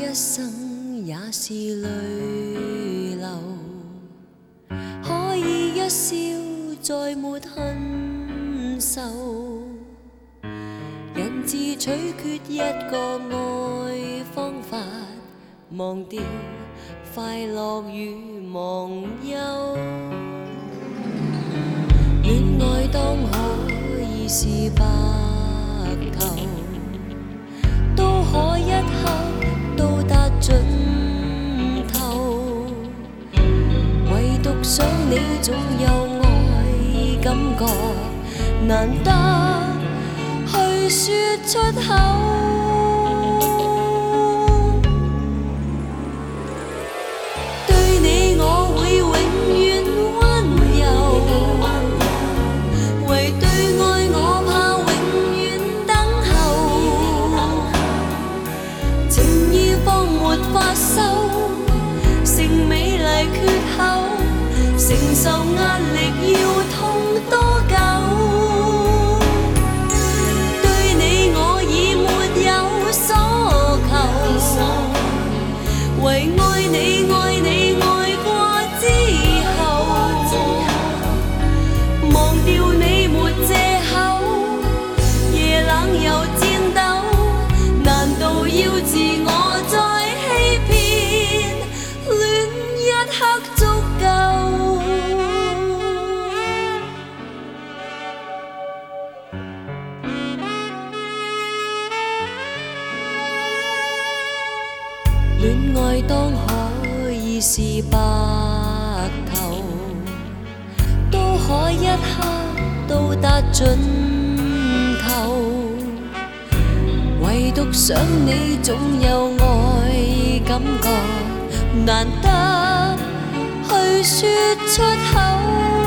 一生也是淚流，可以一笑再沒恨愁。人自取決一個愛方法，忘掉快樂與忘憂。戀愛當可以是白頭，都可一刻到達盡頭，唯獨想你總有愛感覺，難得去說出口。對你我會永遠溫柔，唯對愛我怕永遠等候，情意方沒法收，成美麗缺口，承受壓力要痛多久？對你我已沒有所求，唯愛你愛你愛過之後，忘掉你沒藉口，夜冷又顫抖，難道要自我再欺騙？戀一刻足夠。戀愛當可以是白頭，都可一刻到達盡頭，唯獨想你總有愛感覺，難得去說出口。